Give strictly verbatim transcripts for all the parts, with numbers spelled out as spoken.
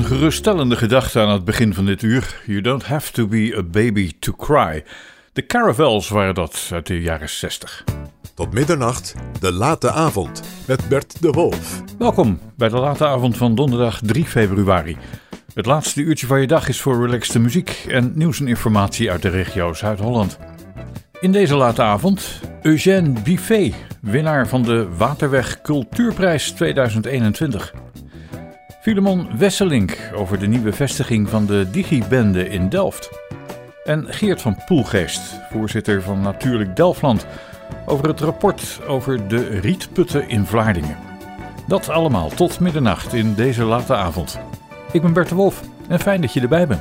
geruststellende gedachte aan het begin van dit uur. You don't have to be a baby to cry. De Caravels waren dat uit de jaren zestig. Tot middernacht, de late avond, met Bert de Wolf. Welkom bij de late avond van donderdag drie februari. Het laatste uurtje van je dag is voor relaxte muziek en nieuws en informatie uit de regio Zuid-Holland. In deze late avond Eugène Buffet, winnaar van de Waterweg Cultuurprijs tweeduizend eenentwintig. Filemon Wesselink over de nieuwe vestiging van de Digibende in Delft. En Geert van Poelgeest, voorzitter van Natuurlijk Delftland, over het rapport over de rietputten in Vlaardingen. Dat allemaal tot middernacht in deze late avond. Ik ben Bert de Wolf en fijn dat je erbij bent.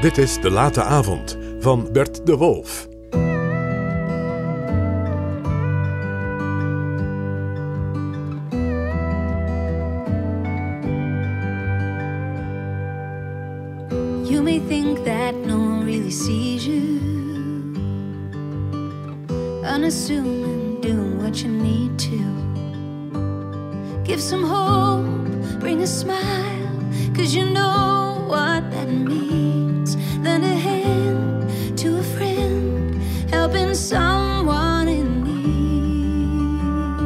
Dit is De Late Avond van Bert de Wolf. You may think that no one really sees you, unassuming, doing what you need to. Give some hope, bring a smile, 'cause you know what that means. Lend a hand to a friend, helping someone in need.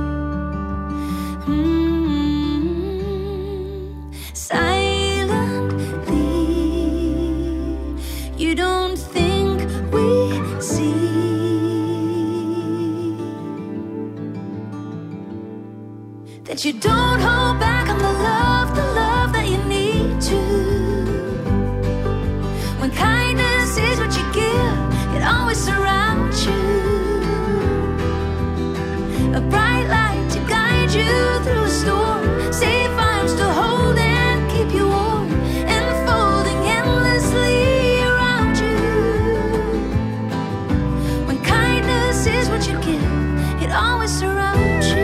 Mm-hmm. Silently, you don't think we see that you don't hold back on the love, the love that you need to. When kindness is what you give, it always surrounds you. A bright light to guide you through a storm, safe arms to hold and keep you warm, enfolding endlessly around you. When kindness is what you give, it always surrounds you.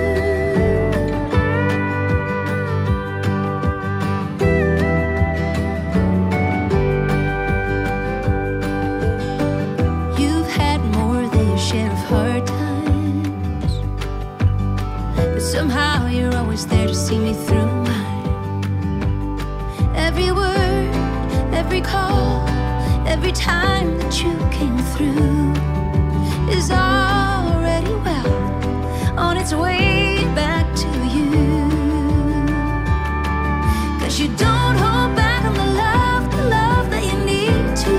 Somehow you're always there to see me through mine. Every word, every call, every time that you came through is already well on its way back to you. 'Cause you don't hold back on the love, the love that you need to.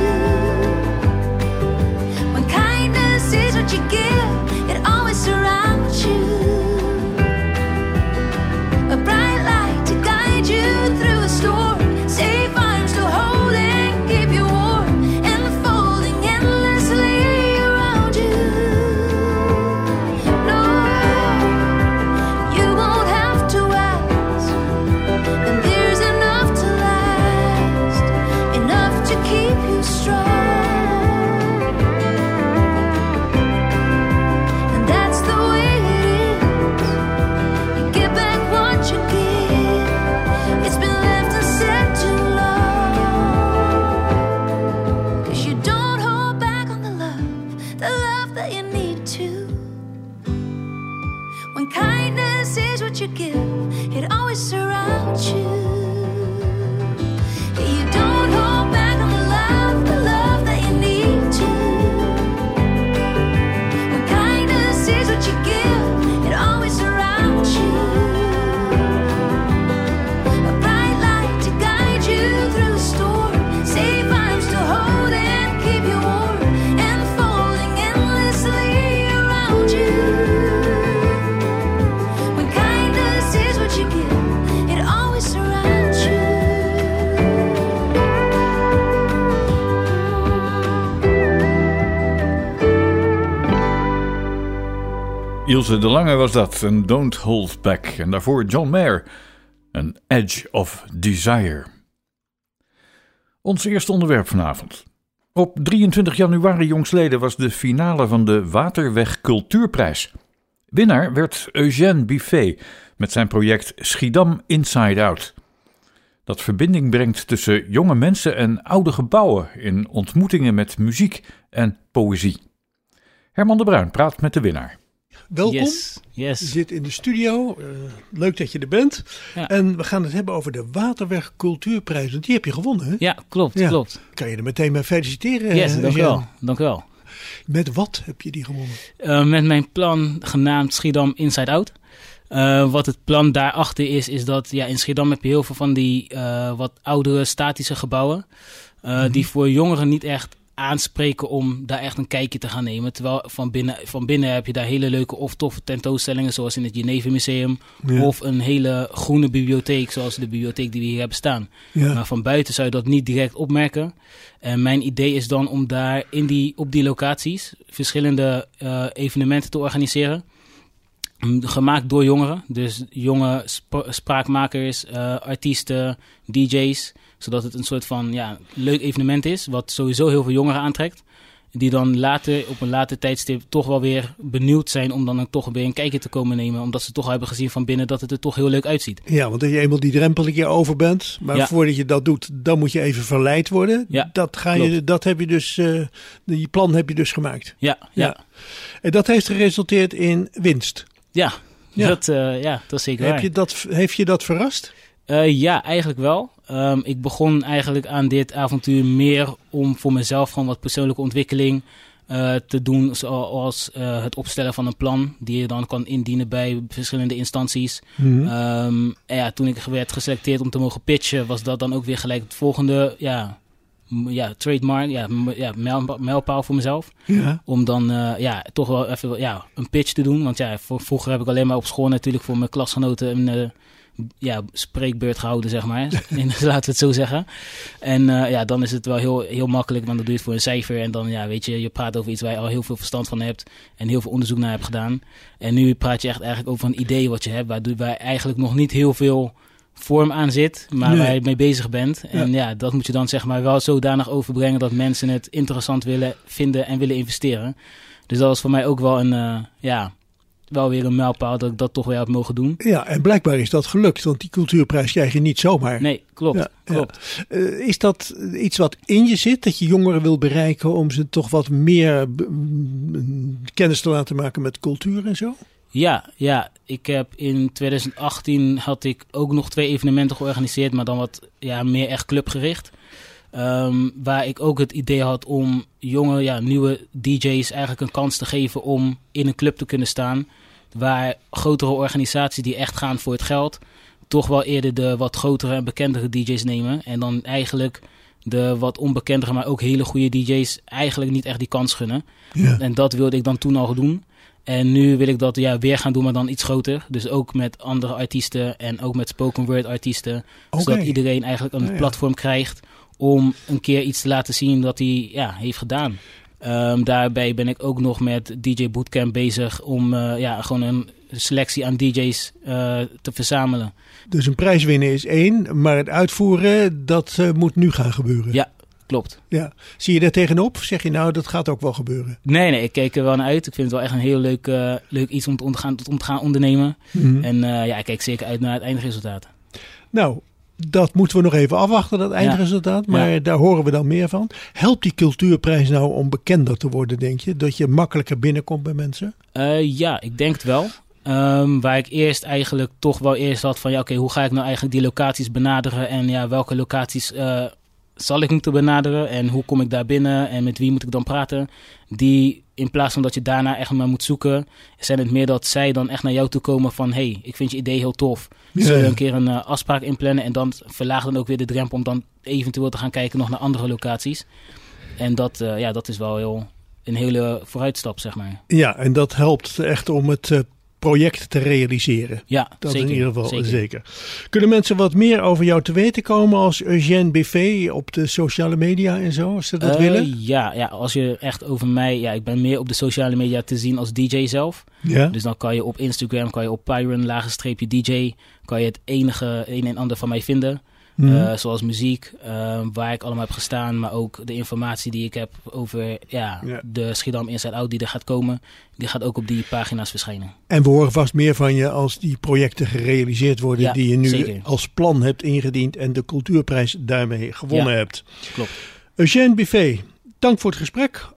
When kindness is what you give, it always surrounds you. A bright light to guide you through a storm, safe arms to hold and keep you warm, enfolding endlessly around you. No, you won't have to ask, and there's enough to last, enough to keep you strong. And that's the way it is. You give back what you give. It's been left unsaid too long. 'Cause you don't hold back on the love, the love that you need to. When kindness is what you give, it always surrounds you. You don't hold back on the love, the love that you need to. When kindness is what you give, it always surrounds you. A bright light to guide you through a storm, safe arms to hold and keep you warm, enfolding endlessly around you. When kindness is what you give, it always surrounds you. Ilse de Lange was dat, en Don't Hold Back. En daarvoor John Mayer, een Edge of Desire. Ons eerste onderwerp vanavond. Op drieëntwintig januari jongstleden was de finale van de Waterweg Cultuurprijs. Winnaar werd Eugène Buffet met zijn project Schiedam Inside Out. Dat verbinding brengt tussen jonge mensen en oude gebouwen in ontmoetingen met muziek en poëzie. Herman de Bruin praat met de winnaar. Welkom, Yes, yes. je zit in de studio, uh, leuk dat je er bent. Ja. En we gaan het hebben over de Waterweg Cultuurprijs, want die heb je gewonnen, hè? Ja, klopt, Ja. klopt. Kan je er meteen mee feliciteren? Yes, uh, dank u Jean? wel, dank u wel. Met wat heb je die gewonnen? Uh, met mijn plan genaamd Schiedam Inside Out. Uh, wat het plan daarachter is, is dat ja, in Schiedam heb je heel veel van die uh, wat oudere statische gebouwen. Uh, mm-hmm. Die voor jongeren niet echt aanspreken om daar echt een kijkje te gaan nemen. Terwijl van binnen, van binnen heb je daar hele leuke of toffe tentoonstellingen, zoals in het Geneve Museum. Ja. Of een hele groene bibliotheek, zoals de bibliotheek die we hier hebben staan. Ja. Maar van buiten zou je dat niet direct opmerken. En mijn idee is dan om daar in die, op die locaties verschillende uh, evenementen te organiseren. Gemaakt door jongeren. Dus jonge sp- spraakmakers, uh, artiesten, D J's. Zodat het een soort van ja, leuk evenement is, wat sowieso heel veel jongeren aantrekt. Die dan later, op een later tijdstip, toch wel weer benieuwd zijn om dan toch weer een kijkje te komen nemen. Omdat ze toch al hebben gezien van binnen dat het er toch heel leuk uitziet. Ja, want als je eenmaal die drempel een keer over bent, maar Ja. voordat je dat doet, dan moet je even verleid worden. Ja, dat, ga je, klopt. dat heb je dus, uh, die plan heb je dus gemaakt. Ja, ja. Ja. En dat heeft geresulteerd in winst. Ja, Ja. Dat, uh, ja dat is zeker Heb waar. je dat, heeft je dat verrast? Uh, ja, eigenlijk wel. Um, ik begon eigenlijk aan dit avontuur meer om voor mezelf gewoon wat persoonlijke ontwikkeling uh, te doen. Zoals uh, het opstellen van een plan die je dan kan indienen bij verschillende instanties. Mm-hmm. Um, en ja, toen ik werd geselecteerd om te mogen pitchen, was dat dan ook weer gelijk het volgende ja, m- ja, trademark, ja, m- ja, mijl- mijlpaal voor mezelf. Ja. Om dan uh, ja, toch wel even ja, een pitch te doen. Want ja, voor, vroeger heb ik alleen maar op school natuurlijk voor mijn klasgenoten een uh, ja, spreekbeurt gehouden, zeg maar. Laten we het zo zeggen. En uh, ja, dan is het wel heel, heel makkelijk, want dan doe je het voor een cijfer. En dan, ja, weet je, je praat over iets waar je al heel veel verstand van hebt. En heel veel onderzoek naar hebt gedaan. En nu praat je echt eigenlijk over een idee wat je hebt, waar, waar eigenlijk nog niet heel veel vorm aan zit, maar Nee. waar je mee bezig bent. En Ja. ja, dat moet je dan zeg maar wel zodanig overbrengen dat mensen het interessant willen vinden en willen investeren. Dus dat was voor mij ook wel een, uh, ja, wel weer een mijlpaal dat ik dat toch weer heb mogen doen. Ja, en blijkbaar is dat gelukt, want die cultuurprijs krijg je niet zomaar. Nee, klopt, Ja, klopt. ja. Uh, is dat iets wat in je zit, dat je jongeren wil bereiken om ze toch wat meer b- m- kennis te laten maken met cultuur en zo? Ja, ja, ik heb in twintig achttien had ik ook nog twee evenementen georganiseerd, maar dan wat ja, meer echt clubgericht. Um, waar ik ook het idee had om jonge, ja, nieuwe D J's eigenlijk een kans te geven om in een club te kunnen staan. Waar grotere organisaties die echt gaan voor het geld, toch wel eerder de wat grotere en bekendere D J's nemen. En dan eigenlijk de wat onbekendere, maar ook hele goede D J's eigenlijk niet echt die kans gunnen. Ja. En dat wilde ik dan toen al doen. En nu wil ik dat ja, weer gaan doen, maar dan iets groter. Dus ook met andere artiesten en ook met spoken word artiesten. Oké. Zodat iedereen eigenlijk een Ja, ja. platform krijgt om een keer iets te laten zien dat hij ja, heeft gedaan. Um, daarbij ben ik ook nog met D J Bootcamp bezig om uh, ja, gewoon een selectie aan D J's uh, te verzamelen. Dus een prijs winnen is één, maar het uitvoeren, dat uh, moet nu gaan gebeuren. Ja, klopt. Ja. Zie je daar tegenop? Zeg je nou, dat gaat ook wel gebeuren? Nee, nee, ik keek er wel naar uit. Ik vind het wel echt een heel leuk, uh, leuk iets om te, ontgaan, om te gaan ondernemen. Mm-hmm. En uh, ja, ik kijk zeker uit naar het eindresultaat. Nou, dat moeten we nog even afwachten, dat eindresultaat. Maar Ja. daar horen we dan meer van. Helpt die cultuurprijs nou om bekender te worden, denk je? Dat je makkelijker binnenkomt bij mensen? Uh, ja, ik denk het wel. Um, waar ik eerst eigenlijk toch wel eerst had van ja, oké, okay, hoe ga ik nou eigenlijk die locaties benaderen? En ja, welke locaties uh, zal ik moeten benaderen? En hoe kom ik daar binnen? En met wie moet ik dan praten? Die, in plaats van dat je daarna echt maar moet zoeken, zijn het meer dat zij dan echt naar jou toe komen van hey, ik vind je idee heel tof. Ja. Zullen we een keer een uh, afspraak inplannen? En dan verlaagt dan ook weer de drempel om dan eventueel te gaan kijken nog naar andere locaties. En dat, uh, ja, dat is wel heel, een hele vooruitstap, zeg maar. Ja, en dat helpt echt om het uh, project te realiseren. Ja, Dat zeker, in ieder geval zeker. zeker. Kunnen mensen wat meer over jou te weten komen als Eugène Buffet op de sociale media en zo, als ze dat Uh, willen? Ja, ja, als je echt over mij... Ja, ik ben meer op de sociale media te zien als D J zelf. Ja. Dus dan kan je op Instagram, kan je op Pyron, lagenstreepje D J... kan je het enige, een en ander van mij vinden. Mm-hmm. Uh, zoals muziek, uh, waar ik allemaal heb gestaan. Maar ook de informatie die ik heb over ja, Ja. de Schiedam Inside Out die er gaat komen. Die gaat ook op die pagina's verschijnen. En we horen vast meer van je als die projecten gerealiseerd worden Ja, die je nu zeker. als plan hebt ingediend en de cultuurprijs daarmee gewonnen Ja. hebt. Klopt. Eugène Buffet, dank voor het gesprek.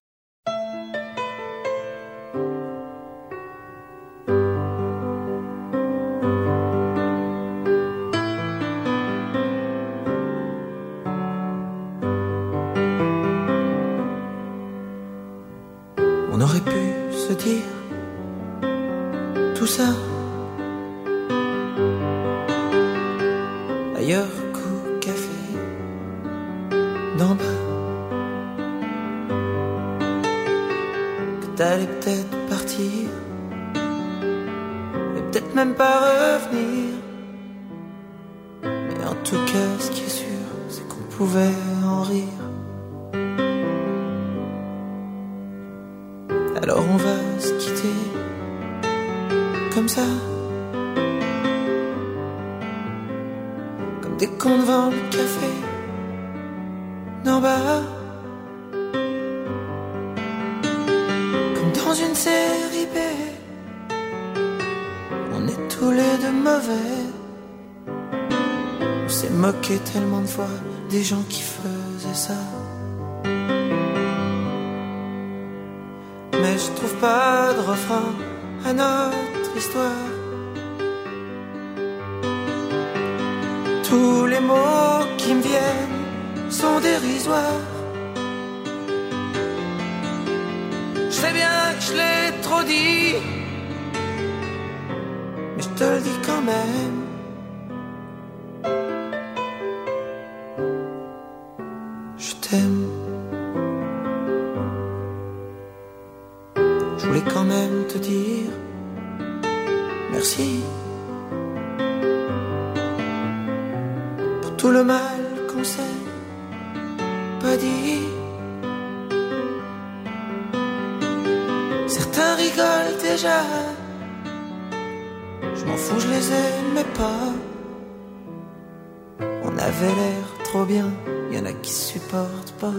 On aurait pu se dire tout ça ailleurs qu'au café d'en bas. Que t'allais peut-être partir et peut-être même pas revenir. Mais en tout cas, ce qui est sûr, c'est qu'on pouvait en rire. Alors on va se quitter comme ça, comme des cons devant le café. d'en bas. Comme dans une série B, on est tous les deux mauvais. On s'est moqué tellement de fois des gens qui faisaient ça. Mais je trouve pas de refrain à notre histoire. Tous les mots qui me viennent sont dérisoires. Je sais bien que je l'ai trop dit, mais je te le dis quand même. Je t'aime. Je voulais quand même te dire merci pour tout le mal qu'on s'est pas dit. Certains rigolent déjà, je m'en fous, je les aimais pas. On avait l'air trop bien, y en a qui supportent pas.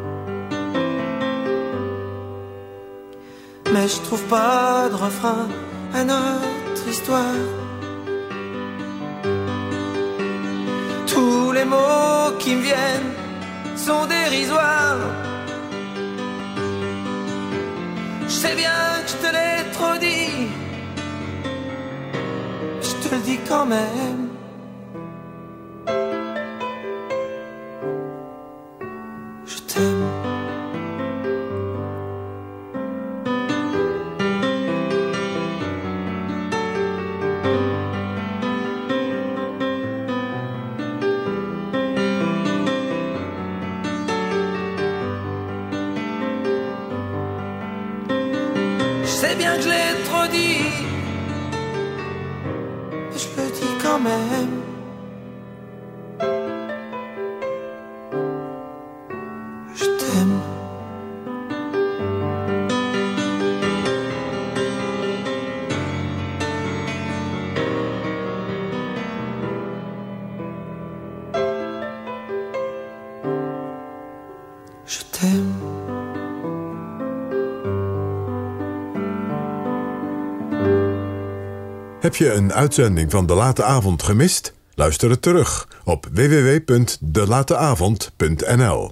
Mais je trouve pas de refrain à notre histoire. Tous les mots qui me viennent sont dérisoires. Je sais bien que je te l'ai trop dit, je te le dis quand même. Je t'aime. Je sais bien que je l'ai trop dit, mais je le dis quand même. Je t'aime. Je t'aime. Heb je een uitzending van De Late Avond gemist? Luister het terug op w w w punt de late avond punt n l.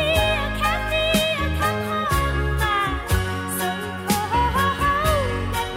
It's me, I can't hold my so cold.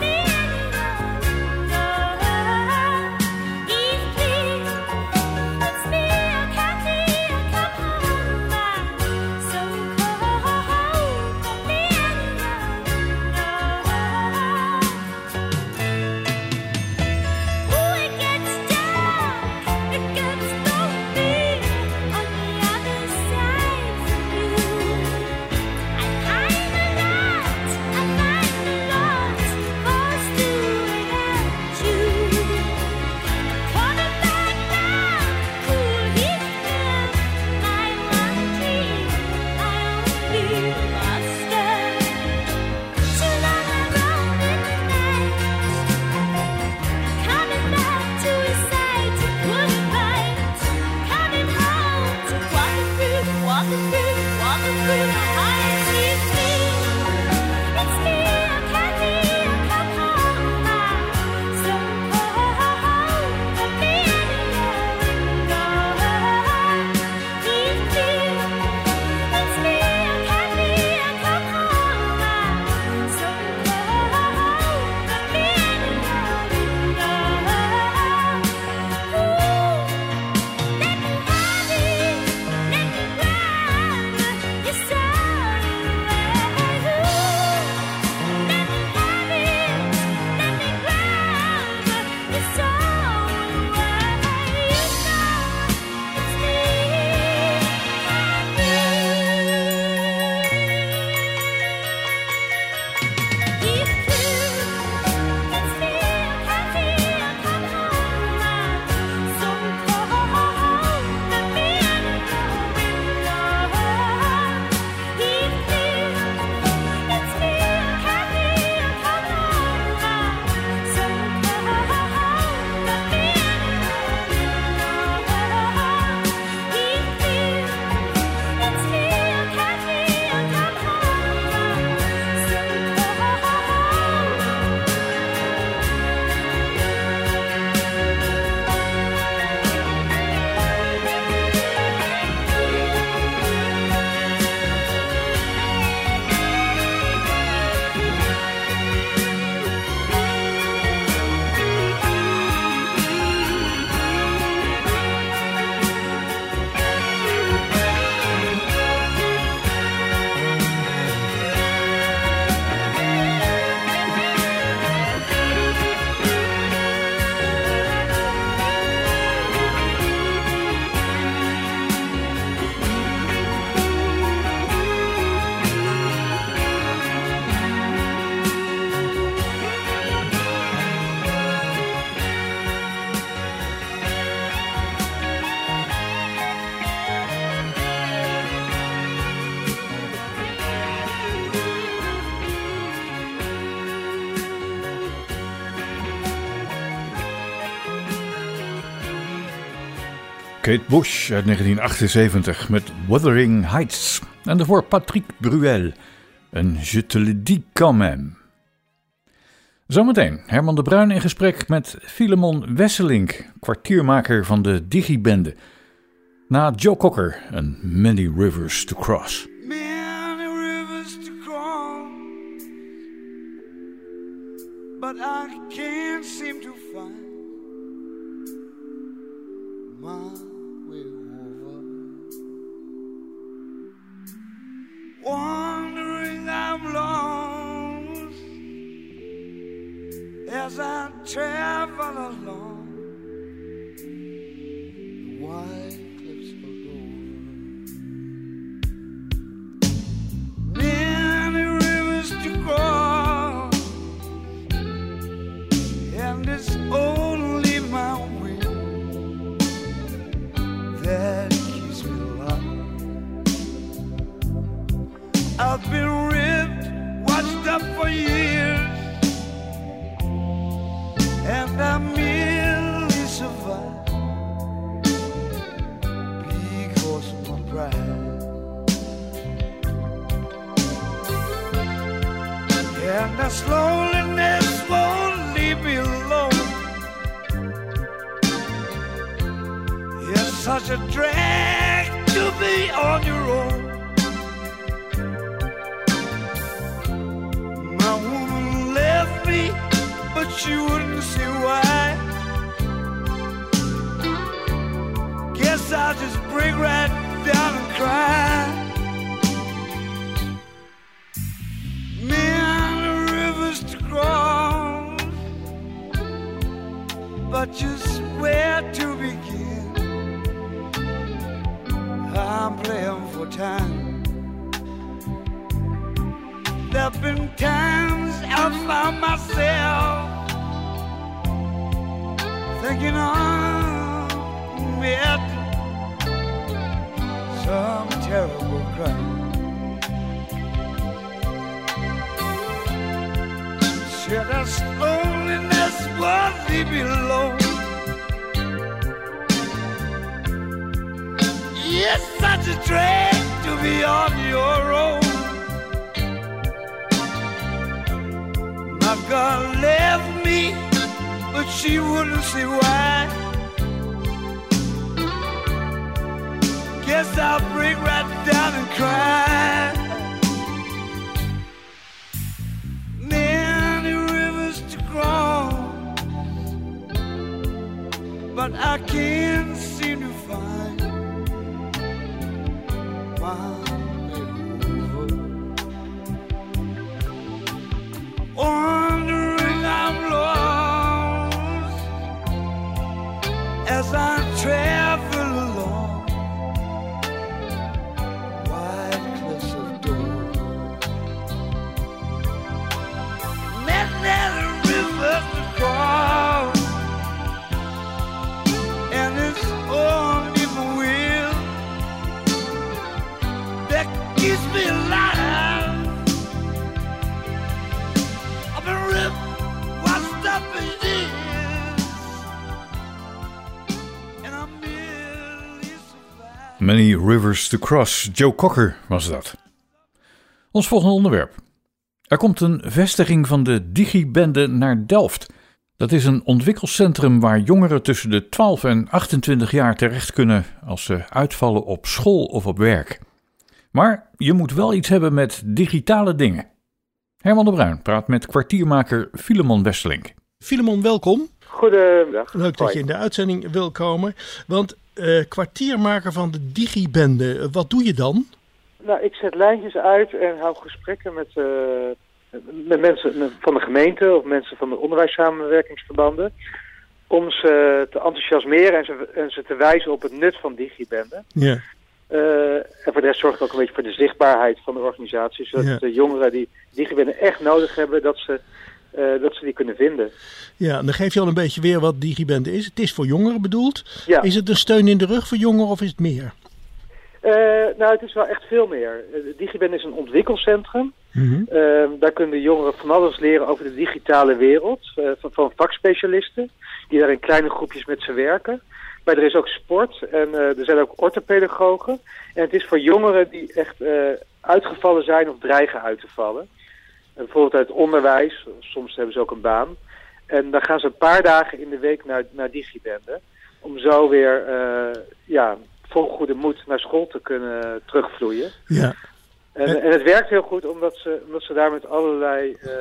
Kate Bush uit negentien achtenzeventig met Wuthering Heights. En daarvoor Patrick Bruel en Je te le dis quand même. Zometeen Herman de Bruin in gesprek met Filemon Wesselink, kwartiermaker van de Digibende. Na Joe Cocker en Many Rivers to Cross. Many rivers to cross, but I can't seem to find my way over. Wandering I'm lost as I travel along the white cliffs of Dover. Many rivers to cross, and it's only my will that keeps me alive. I've been ripped, watched up for years, and I merely survive because of my pride. And that loneliness won't leave me alone. It's such a drag to be on your own. My woman left me, but she wouldn't see why. Guess I'll just break right down and cry. Many rivers to cross, but just where to begin? I'm playing for time. There've been times I found myself thinking I met some terrible crime. Sure, that loneliness won't leave me alone. It's such a drag to be on your own. My girl left me, but she wouldn't see why. Guess I'll break right down and cry. Many rivers to cross, but I can't seem to find my way over. Wandering I'm lost as I travel along wide cliffs of Dover. Many rivers to cross, and it's only my will that keeps me alive. I've been ripped, washed up in years, and I'm merely survived. Many Rivers to Cross, Joe Cocker was dat. Ons volgende onderwerp. Er komt een vestiging van de Digibende naar Delft. Dat is een ontwikkelcentrum waar jongeren tussen de twaalf en achtentwintig jaar terecht kunnen als ze uitvallen op school of op werk. Maar je moet wel iets hebben met digitale dingen. Herman de Bruin praat met kwartiermaker Filemon Wesselink. Filemon, welkom. Goedendag. Leuk dat je in de uitzending wil komen. Want uh, kwartiermaker van de Digibende, wat doe je dan? Nou, ik zet lijntjes uit en hou gesprekken met, uh, met mensen van de gemeente of mensen van de onderwijssamenwerkingsverbanden. Om ze te enthousiasmeren en ze, en ze te wijzen op het nut van Digibende. Ja. Uh, en voor de rest zorgt het ook een beetje voor de zichtbaarheid van de organisatie. Zodat ja. de jongeren die Digibende echt nodig hebben, dat ze, uh, dat ze die kunnen vinden. Ja, dan geef je al een beetje weer wat Digibende is. Het is voor jongeren bedoeld. Ja. Is het een steun in de rug voor jongeren of is het meer? Uh, nou, het is wel echt veel meer. Uh, Digibende is een ontwikkelcentrum. Mm-hmm. Uh, daar kunnen de jongeren van alles leren over de digitale wereld. Uh, van, van vakspecialisten, die daar in kleine groepjes met ze werken. Maar er is ook sport en uh, er zijn ook orthopedagogen. En het is voor jongeren die echt uh, uitgevallen zijn of dreigen uit te vallen. En bijvoorbeeld uit het onderwijs, soms hebben ze ook een baan. En dan gaan ze een paar dagen in de week naar, naar digibenden. Om zo weer uh, ja, vol goede moed naar school te kunnen terugvloeien. Ja. En, en het werkt heel goed omdat ze, omdat ze daar met allerlei uh,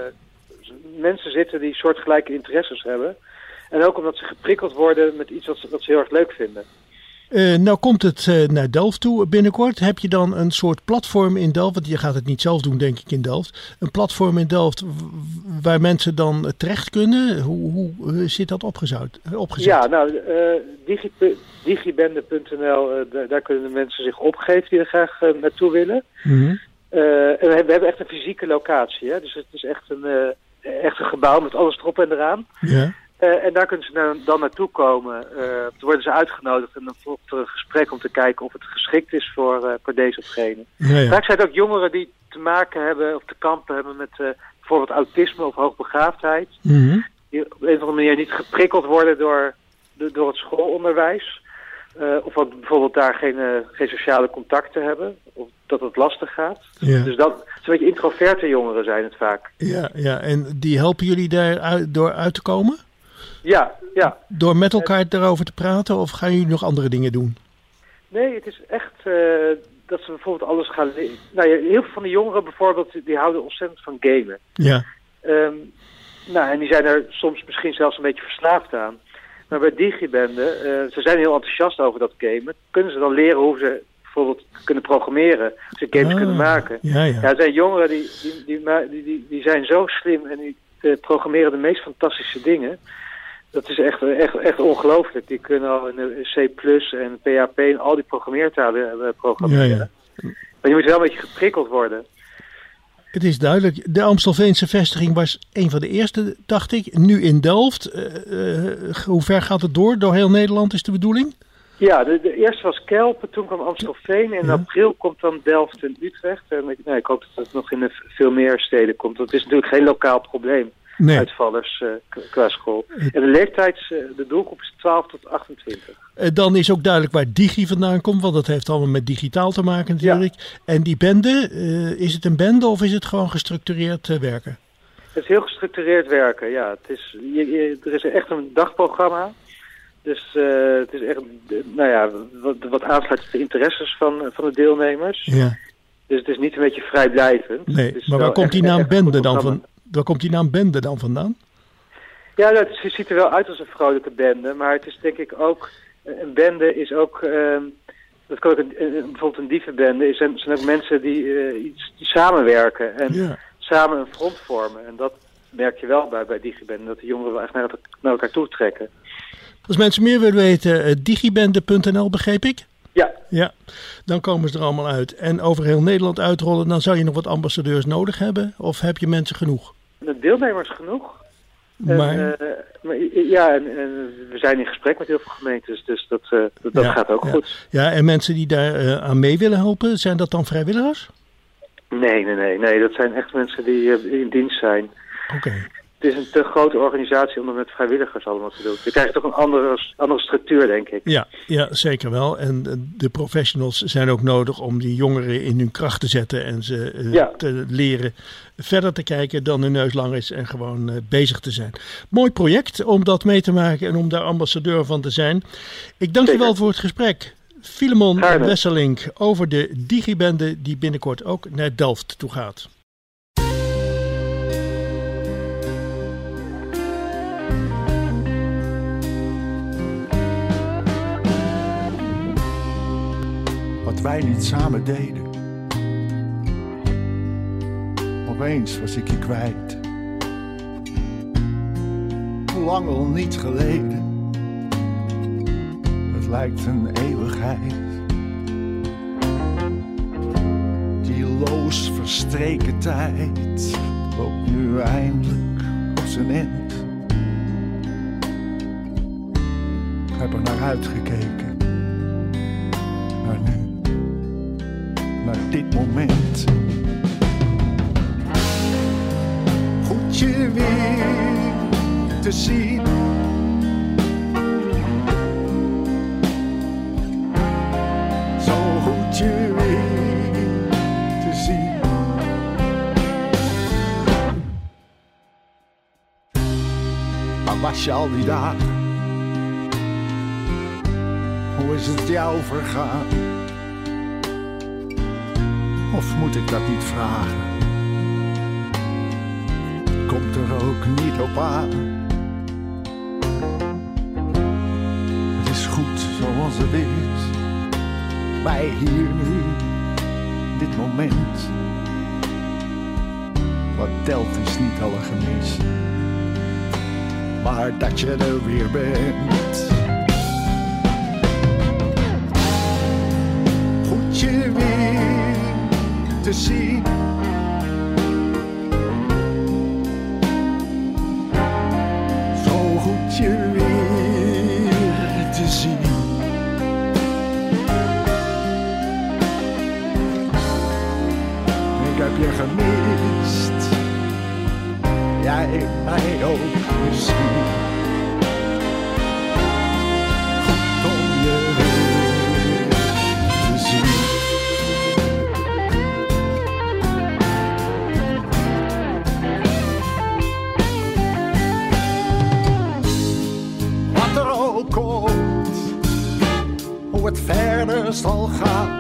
mensen zitten die soortgelijke interesses hebben. En ook omdat ze geprikkeld worden met iets wat ze, wat ze heel erg leuk vinden. Uh, nou komt het uh, naar Delft toe binnenkort. Heb je dan een soort platform in Delft? Want je gaat het niet zelf doen, denk ik, in Delft. Een platform in Delft w- waar mensen dan terecht kunnen. Hoe, hoe, hoe zit dat opgezet? opgezet? Ja, nou, uh, digi, digibende punt n l, uh, daar, daar kunnen de mensen zich opgeven die er graag uh, naartoe willen. Mm-hmm. Uh, en we hebben echt een fysieke locatie. Hè? Dus het is echt een, uh, echt een gebouw met alles erop en eraan. Ja. Uh, en daar kunnen ze dan, dan naartoe komen. Uh, dan worden ze uitgenodigd en dan volgt er een gesprek om te kijken of het geschikt is voor, uh, voor deze of gene. Ja, ja. Vaak zijn het ook jongeren die te maken hebben of te kampen hebben met uh, bijvoorbeeld autisme of hoogbegaafdheid. Mm-hmm. Die op een of andere manier niet geprikkeld worden door, door het schoolonderwijs. Uh, of wat bijvoorbeeld daar geen, uh, geen sociale contacten hebben. Of dat het lastig gaat. Ja. Dus dat, zo'n beetje introverte jongeren zijn het vaak. Ja, ja, en die helpen jullie daar uit, door uit te komen? Ja, ja. Door met elkaar daarover te praten of gaan jullie nog andere dingen doen? Nee, het is echt uh, dat ze bijvoorbeeld alles gaan leren. Nou, ja, heel veel van de jongeren bijvoorbeeld, die houden ontzettend van gamen. Ja. Um, nou, en die zijn er soms misschien zelfs een beetje verslaafd aan. Maar bij digibenden, uh, ze zijn heel enthousiast over dat gamen. Kunnen ze dan leren hoe ze bijvoorbeeld kunnen programmeren, hoe ze games ah, kunnen maken. Ja, ja. Ja, er zijn jongeren die, die, die, die, die, die zijn zo slim en die uh, programmeren de meest fantastische dingen. Dat is echt, echt, echt ongelooflijk. Die kunnen al in C plus en P H P en al die programmeertalen uh, programmeren. Ja, ja. Maar je moet wel een beetje geprikkeld worden. Het is duidelijk. De Amstelveense vestiging was een van de eerste, dacht ik. Nu in Delft. Uh, uh, hoe ver gaat het door? Door heel Nederland is de bedoeling? Ja, de, de eerste was Kelpen, toen kwam Amstelveen. En in ja. april komt dan Delft en Utrecht. En ik, nou, ik hoop dat het nog in de veel meer steden komt. Dat is natuurlijk geen lokaal probleem. Nee. Uitvallers uh, qua school. En de leeftijds, uh, de doelgroep is twaalf tot achtentwintig. Uh, dan is ook duidelijk waar Digi vandaan komt, want dat heeft allemaal met digitaal te maken natuurlijk. Ja. En die bende, uh, is het een bende of is het gewoon gestructureerd uh, werken? Het is heel gestructureerd werken, ja. Het is, je, je, er is echt een dagprogramma. Dus uh, het is echt, nou ja, wat, wat aansluit op de interesses van, van de deelnemers. Ja. Dus het is niet een beetje vrijblijvend. Nee, maar waar komt die naam bende dan van? Waar komt die naam bende dan vandaan? Ja, nou, het ziet er wel uit als een vrolijke bende. Maar het is denk ik ook... Een bende is ook... Uh, dat kan ook een, een, bijvoorbeeld een dievenbende. Is, zijn ook mensen die, uh, iets, die samenwerken. En ja. samen een front vormen. En dat merk je wel bij, bij digibenden. Dat de jongeren wel echt naar, naar elkaar toe trekken. Als mensen meer willen weten, uh, digibende punt n l begreep ik? Ja. Ja, dan komen ze er allemaal uit. En over heel Nederland uitrollen, dan zou je nog wat ambassadeurs nodig hebben? Of heb je mensen genoeg? De deelnemers genoeg. Maar, en, uh, maar ja, en, en we zijn in gesprek met heel veel gemeentes, dus dat, uh, dat, dat ja, gaat ook ja. goed. Ja, en mensen die daar uh, aan mee willen helpen, zijn dat dan vrijwilligers? Nee, nee, nee. nee dat zijn echt mensen die uh, in dienst zijn. Oké. Okay. Het is een te grote organisatie om dat met vrijwilligers allemaal te doen. Je krijgt toch een andere, andere structuur, denk ik. Ja, ja, zeker wel. En de professionals zijn ook nodig om die jongeren in hun kracht te zetten en ze uh, ja. te leren verder te kijken dan hun neus lang is en gewoon uh, bezig te zijn. Mooi project om dat mee te maken en om daar ambassadeur van te zijn. Ik dank zeker. je wel voor het gesprek. Filemon Wesselink over de digibende die binnenkort ook naar Delft toe gaat. Wat wij niet samen deden. Opeens was ik je kwijt. Lang al niet geleden. Het lijkt een eeuwigheid. Die loos verstreken tijd loopt nu eindelijk op zijn eind. Ik heb er naar uitgekeken. Naar nu. Naar dit moment. Goed je weer te zien. waar was je al die dagen? Hoe is het jou vergaan? Of moet ik dat niet vragen? Komt er ook niet op aan. Het is goed zoals het is. Wij hier nu, dit moment. Wat telt is niet alle gemis, maar dat je er weer bent. Goed je weer te zien. Zo goed je weer te zien. Ik heb je gemist. Jij mij ook misschien. Goed om je weer te zien. Wat er ook komt, hoe het verder zal gaan.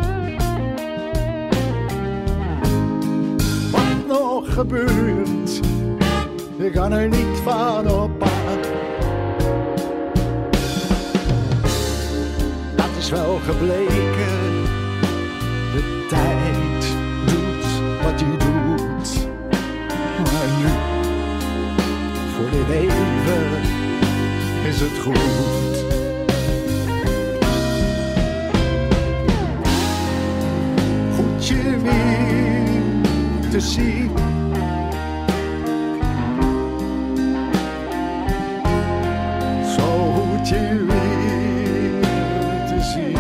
Wat nog gebeurt, ik kan er niet van op aan. Dat is wel gebleken. De tijd doet wat hij doet. Maar nu, voor dit even, is het goed. Goed je weer te zien. Je weer te zien.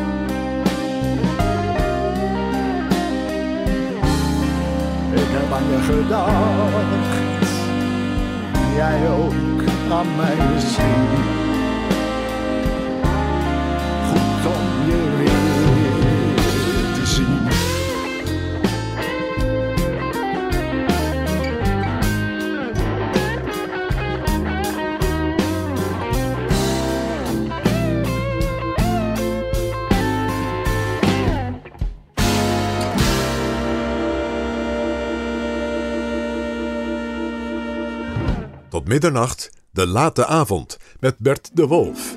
Ik heb aan je gedacht, jij ook aan mij misschien. Goed om je weer te zien. Tot middernacht, de late avond, met Bert de Wolf.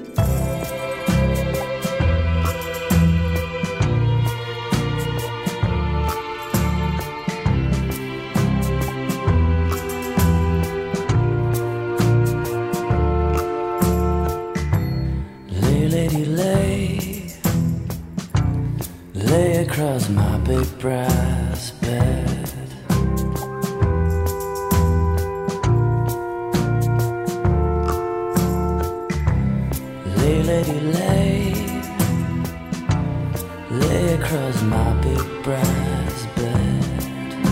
Lay, lady, lay. Lay across my big brass bed. Lady, lay, lay across my big brass bed.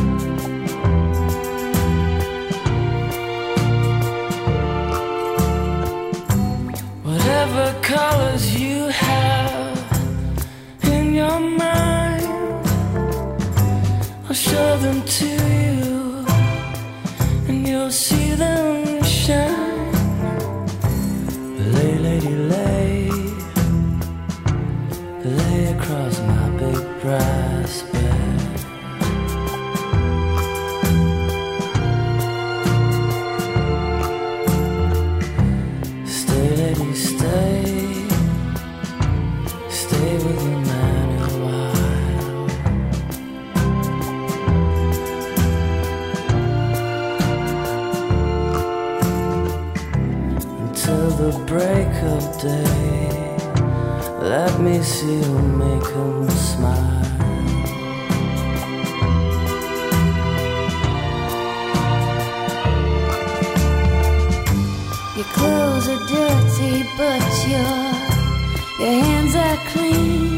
Whatever colors you have in your mind, I'll show them to you, and you'll see them shine. Lay, lady, lay, lay across my big brass bed. Stay, lady, stay, stay with your man a while. Until the break of day, let me see you make him smile. Your clothes are dirty, but your, your hands are clean.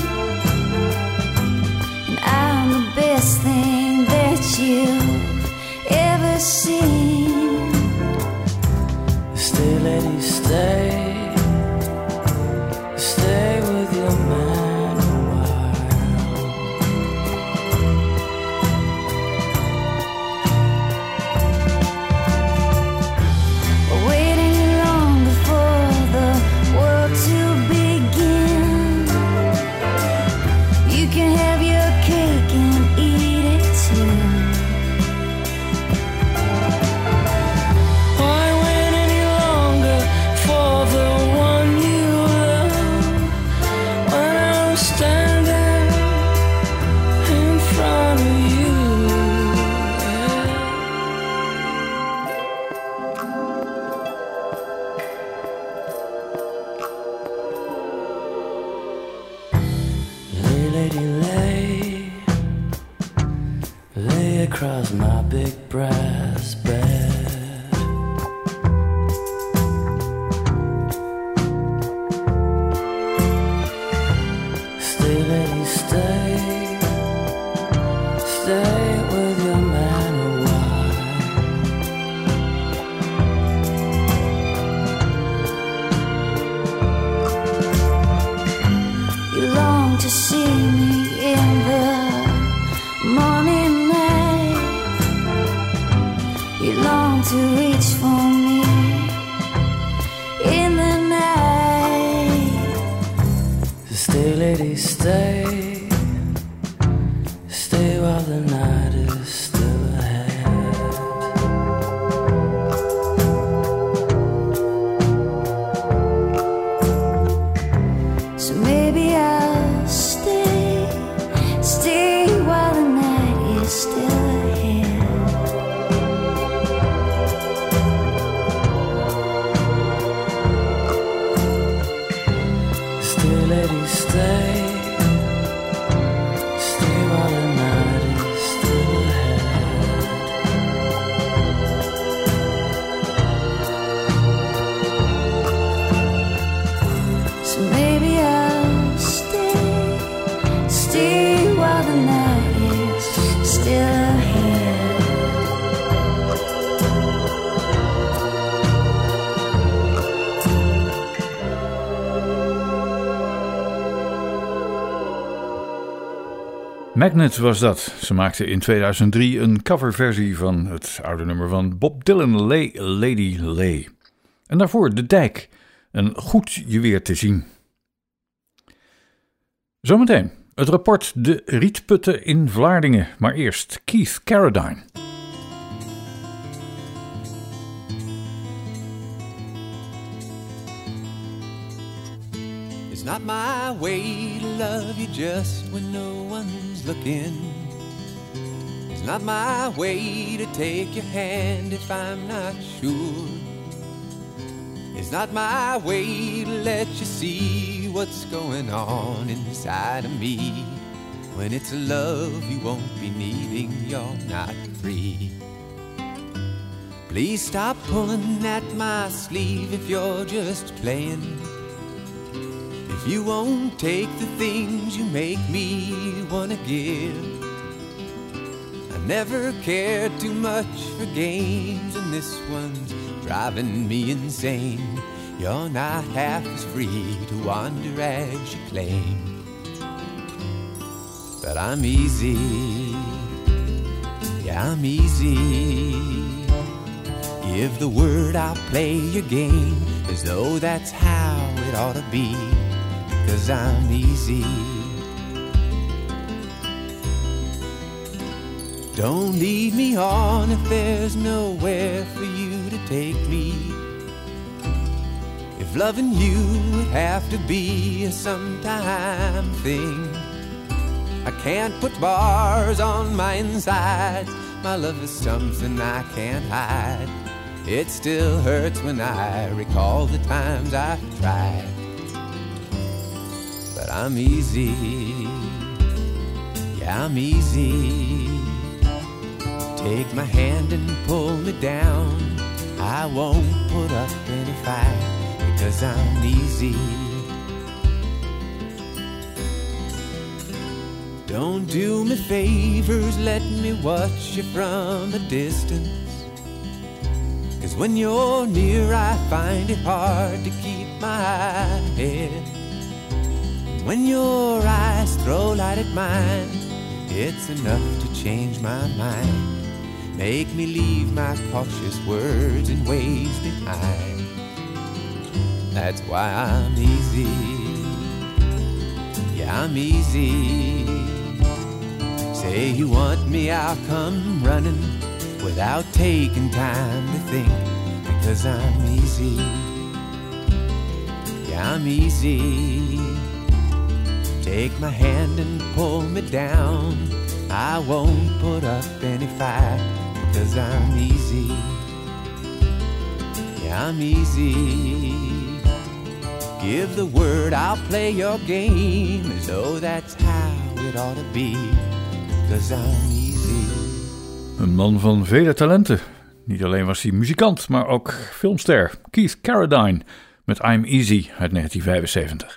And I'm the best thing that you've ever seen. Stay, lady, stay. Stay with your man a while. Waiting long to reach for me in the night. So stay, lady, stay. Stay while the night is still ahead. So maybe I'll stay, stay while the night is still ahead. Stay, lady, stay. Stay while the night is still ahead. So maybe I'll stay, stay while the night is still ahead. Magnet was dat. Ze maakte in tweeduizend drie een coverversie van het oude nummer van Bob Dylan, Lay, Lady Lay. En daarvoor De Dijk. En goed je weer te zien. Zometeen het rapport De Rietputten in Vlaardingen. Maar eerst Keith Carradine. It's not my way to love you just when no one's looking. It's not my way to take your hand if I'm not sure. It's not my way to let you see what's going on inside of me. When it's a love you won't be needing, you're not free. Please stop pulling at my sleeve if you're just playing. If you won't take the things you make me wanna give. I never cared too much for games, and this one's driving me insane. You're not half as free to wander as you claim. But I'm easy, yeah, I'm easy. Give the word, I'll play your game as though that's how it ought to be. 'Cause I'm easy. Don't lead me on if there's nowhere for you to take me. If loving you would have to be a sometime thing, I can't put bars on my inside. My love is something I can't hide. It still hurts when I recall the times I've tried. But I'm easy, yeah, I'm easy. Take my hand and pull me down. I won't put up any fight, because I'm easy. Don't do me favors, let me watch you from a distance. 'Cause when you're near I find it hard to keep my head. When your eyes throw light at mine, it's enough to change my mind. Make me leave my cautious words and ways behind. That's why I'm easy, yeah, I'm easy. Say you want me, I'll come running without taking time to think. Because I'm easy, yeah, I'm easy. Take my hand and pull me down. I won't put up any fight, because I'm easy, yeah, I'm easy. Give the word, I'll play your game as though that's how it ought to be, because I'm easy. Een man van vele talenten. Niet alleen was hij muzikant, maar ook filmster. Keith Carradine met I'm Easy uit negentien vijfenzeventig.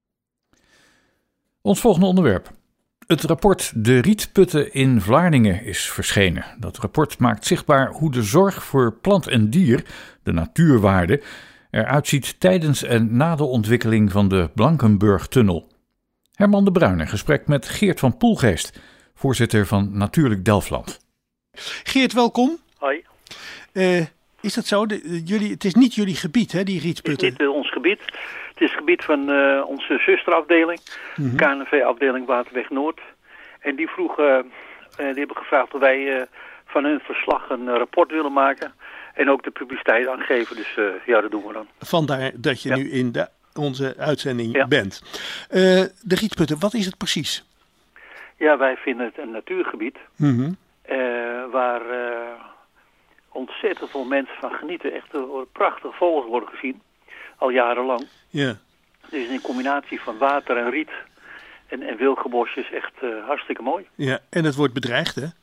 Ons volgende onderwerp. Het rapport De Rietputten in Vlaardingen is verschenen. Dat rapport maakt zichtbaar hoe de zorg voor plant en dier, de natuurwaarde, eruit ziet tijdens en na de ontwikkeling van de Blankenburg-tunnel. Herman de Bruin in gesprek met Geert van Poelgeest, voorzitter van Natuurlijk Delfland. Geert, welkom. Hoi. Uh, is dat zo? De, jullie, het is niet jullie gebied, hè, die rietputten? Het is niet uh, ons gebied. Het is het gebied van uh, onze zusterafdeling, mm-hmm. K N V-afdeling Waterweg Noord. En die vroegen, uh, die hebben gevraagd of wij uh, van hun verslag een uh, rapport willen maken. En ook de publiciteit aangeven, dus uh, ja, dat doen we dan. Vandaar dat je ja. nu in de, onze uitzending ja. bent. Uh, de rietputten, wat is het precies? Ja, wij vinden het een natuurgebied mm-hmm. uh, waar uh, ontzettend veel mensen van genieten. Echt uh, prachtige vogels worden gezien, al jarenlang. Ja. Dus een combinatie van water en riet en, en wilgenbos is echt uh, hartstikke mooi. Ja, en het wordt bedreigd, hè?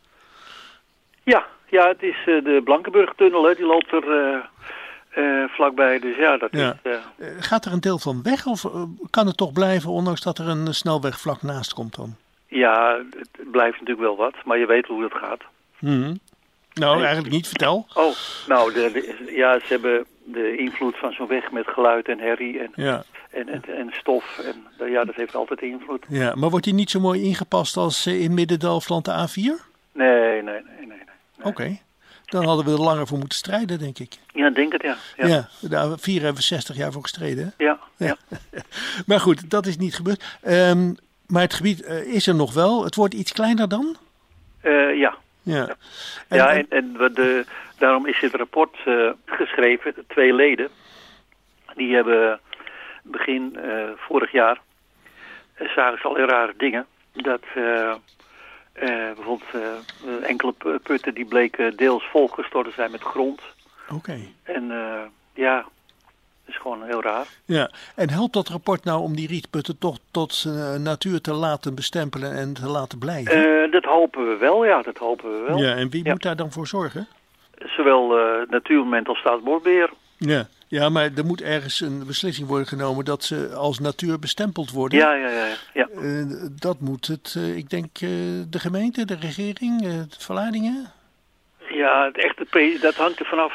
Ja, ja het is uh, de Blankenburg-tunnel, hè, die loopt er uh, uh, vlakbij. Dus ja, dat ja. is... Uh... Gaat er een deel van weg of uh, kan het toch blijven, ondanks dat er een snelweg vlak naast komt dan? Ja, het blijft natuurlijk wel wat, maar je weet hoe het gaat. Mm-hmm. Nou, nee. eigenlijk niet. Vertel. Oh, nou, de, de, ja, ze hebben de invloed van zo'n weg met geluid en herrie en, ja. en, en, en stof. En ja, dat heeft altijd invloed. Ja, maar wordt die niet zo mooi ingepast als in Midden-Delfland de A vier? Nee, nee, nee, nee. nee. Oké. Okay. Dan hadden we er langer voor moeten strijden, denk ik. Ja, denk het, ja. Ja, ja de A vier hebben we zestig jaar voor gestreden, hè? Ja, ja. ja. Maar goed, dat is niet gebeurd. Um, maar het gebied uh, is er nog wel. Het wordt iets kleiner dan? Uh, ja. Ja, en, ja, en, en de, daarom is dit rapport uh, geschreven. Twee leden, die hebben begin uh, vorig jaar, uh, zagen ze al heel rare dingen. Dat uh, uh, bijvoorbeeld uh, enkele putten die bleken deels volgestort te zijn met grond. Oké. Okay. En uh, ja, dat is gewoon heel raar. Ja, en helpt dat rapport nou om die rietputten toch tot uh, natuur te laten bestempelen en te laten blijven? Uh, dat hopen we wel, ja, dat hopen we wel. Ja, en wie ja. moet daar dan voor zorgen? Zowel uh, Natuurmonument als Staatsbosbeheer. Ja. ja, maar er moet ergens een beslissing worden genomen dat ze als natuur bestempeld worden. Ja, ja, ja. ja. Uh, dat moet het, uh, ik denk, uh, de gemeente, de regering, uh, de verleidingen? Ja, het echte, dat hangt er vanaf.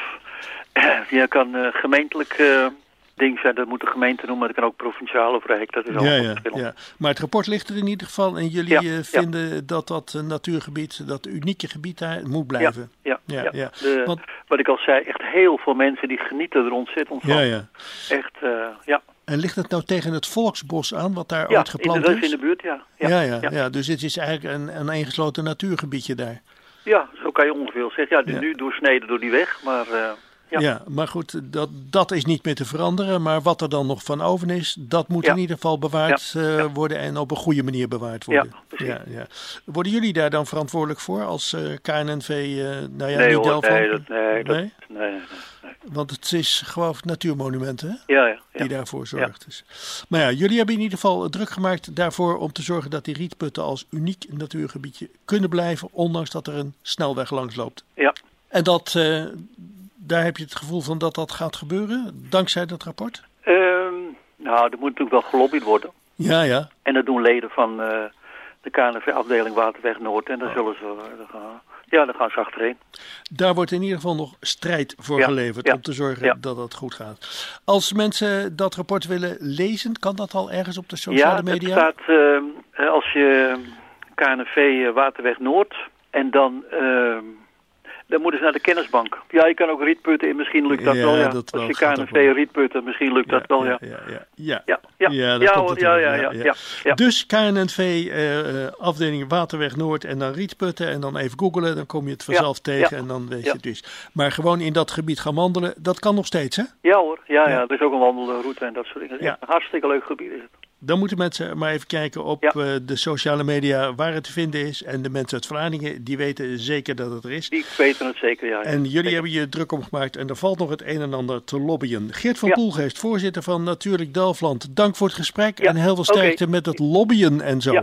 Je kan uh, gemeentelijk... Uh, ding zijn, dat moet de gemeente doen, maar dat kan ook provinciaal of rijk. Dat is allemaal ja, ja, verschillend. Ja. Maar het rapport ligt er in ieder geval en jullie ja, uh, vinden ja. dat dat uh, natuurgebied, dat unieke gebied daar moet blijven. Ja, ja, ja, ja. ja. De, Want, wat ik al zei, echt heel veel mensen die genieten er ontzettend van. Ja, ja. Echt, uh, ja. En ligt het nou tegen het volksbos aan, wat daar ja, ooit geplant in de, is? Ja, in de buurt, ja. Ja, ja, ja, ja. ja. Dus het is eigenlijk een, een ingesloten natuurgebiedje daar. Ja, zo kan je ongeveer zeggen. Ja, ja. nu doorsneden door die weg, maar... Uh, Ja. ja, maar goed, dat, dat is niet meer te veranderen. Maar wat er dan nog van over is, dat moet ja. in ieder geval bewaard ja. Uh, ja. worden en op een goede manier bewaard worden. Ja, ja, ja. Worden jullie daar dan verantwoordelijk voor als uh, K N V? Uh, nou ja, nee, niet hoor, Delfland? Nee, dat, nee, nee? Dat, nee, nee, nee. Want het is gewoon natuurmonumenten, hè? Ja, ja, ja. Die daarvoor zorgt. Ja. Dus. Maar ja, jullie hebben in ieder geval druk gemaakt daarvoor om te zorgen dat die rietputten als uniek natuurgebiedje kunnen blijven, ondanks dat er een snelweg langs loopt. Ja. En dat... Uh, Daar heb je het gevoel van dat dat gaat gebeuren, dankzij dat rapport? Um, nou, er moet natuurlijk wel gelobbyd worden. Ja, ja. En dat doen leden van uh, de K N V-afdeling Waterweg Noord. En daar oh. zullen ze, uh, gaan, ja, daar gaan ze achterheen. Daar wordt in ieder geval nog strijd voor ja, geleverd ja, om te zorgen ja. dat dat goed gaat. Als mensen dat rapport willen lezen, kan dat al ergens op de sociale ja, media? Ja, het staat uh, als je K N V Waterweg Noord en dan... Uh, Dan moeten ze naar de kennisbank. Ja, je kan ook rietputten in, misschien lukt dat ja, wel, ja. Dat Als je K N V rietputten, misschien lukt ja, dat wel, ja. Ja, ja, ja. ja, ja. ja, ja, hoor, ja, ja, ja, ja, ja, ja. Dus K N V, uh, afdeling Waterweg Noord en dan rietputten en dan even googelen, dan kom je het vanzelf ja, tegen ja, en dan weet ja. je het dus. Maar gewoon in dat gebied gaan wandelen, dat kan nog steeds, hè? Ja hoor, ja, ja. ja. Er is ook een wandelroute en dat soort dingen. Ja. Een hartstikke leuk gebied is het. Dan moeten mensen maar even kijken op ja. uh, de sociale media waar het te vinden is. En de mensen uit Vlaardingen, die weten zeker dat het er is. Die weten het zeker, ja. ja. En jullie zeker. hebben je druk omgemaakt en er valt nog het een en ander te lobbyen. Geert van ja. Poelgeest, voorzitter van Natuurlijk Delfland. Dank voor het gesprek ja. en heel veel sterkte okay. met het lobbyen en zo. Ja.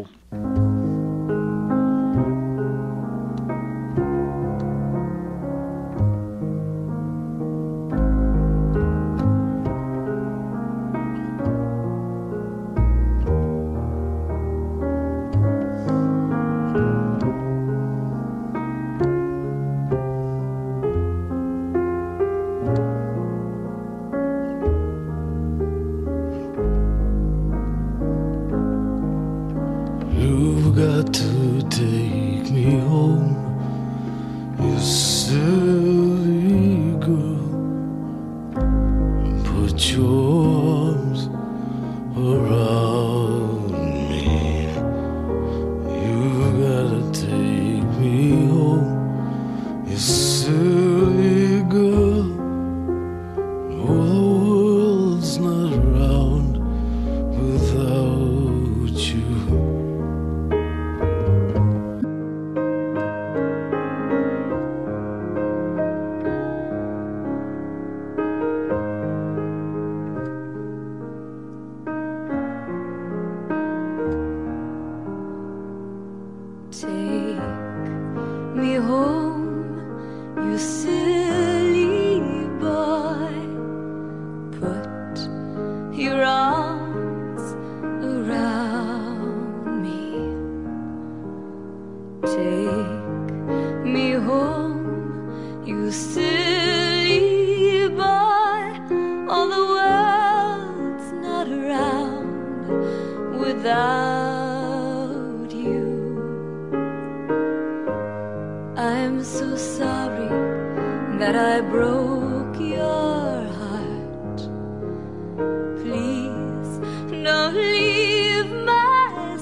Ooh. put your arms around me. You gotta take me home, you silly girl. Oh, the world's not around without you. Me home, you silly boy. Put your arms around me. Take me home, you silly boy. All the world's not around without you. I'm so sorry that I broke your heart. Please don't leave my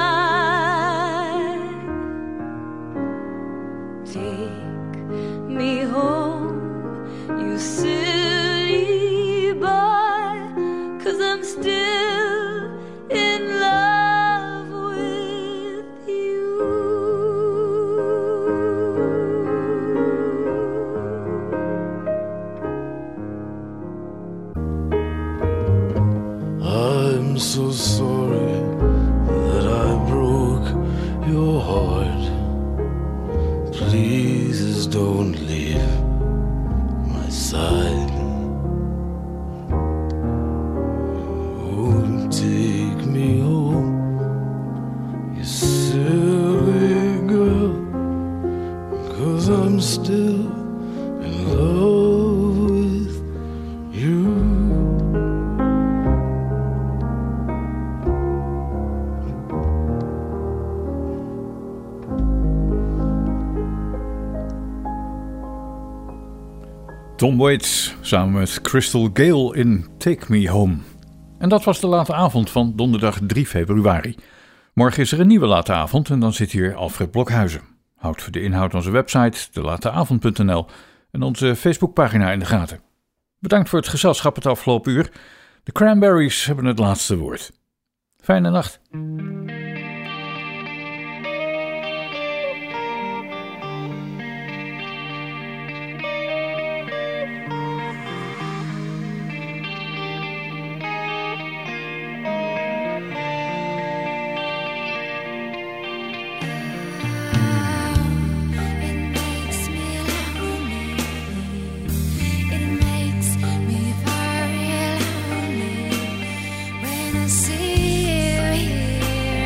side. Take me home, you silly boy, 'cause I'm still in love with you. I'm so sorry that I broke your heart. Please don't leave my side. Oh, take me home, you silly girl, 'cause I'm still in love with you. Tom Waits samen met Crystal Gayle in Take Me Home. En dat was de late avond van donderdag drie februari. Morgen is er een nieuwe late avond en dan zit hier Alfred Blokhuizen. Houd voor de inhoud onze website de late avond punt n l en onze Facebookpagina in de gaten. Bedankt voor het gezelschap het afgelopen uur. De Cranberries hebben het laatste woord. Fijne nacht. See you here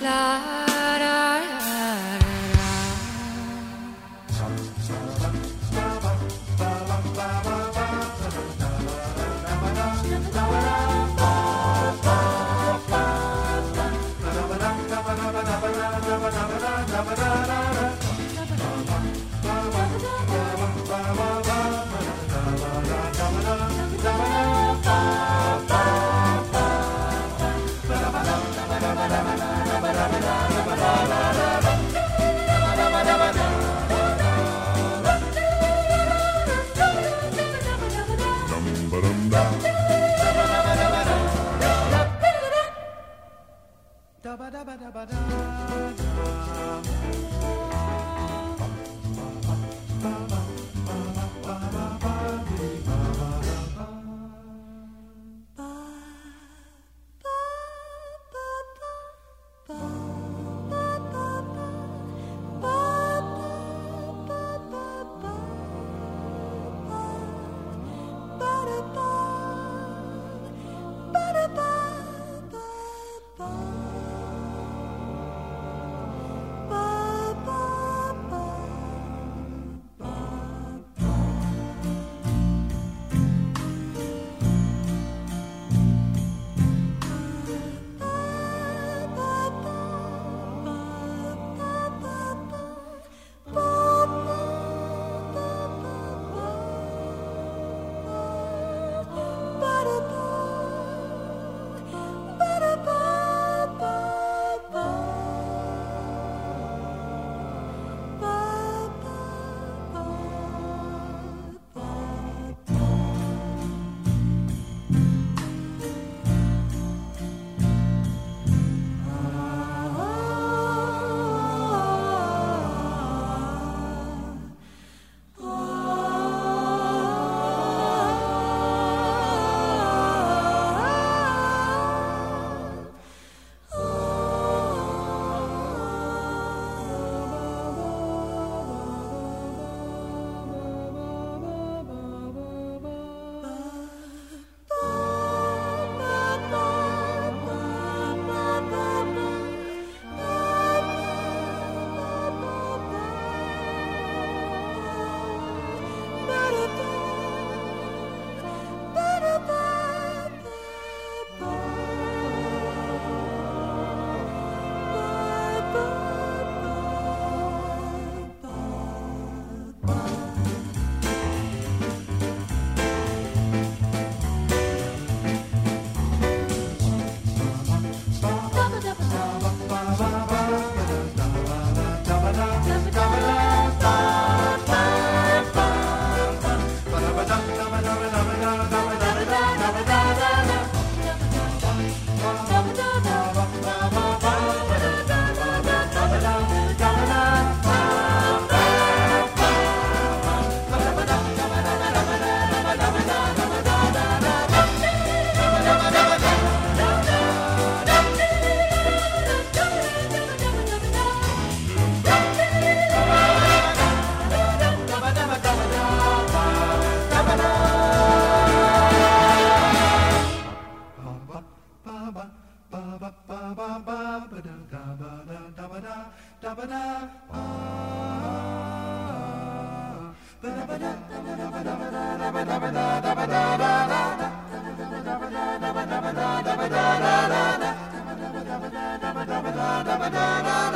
Da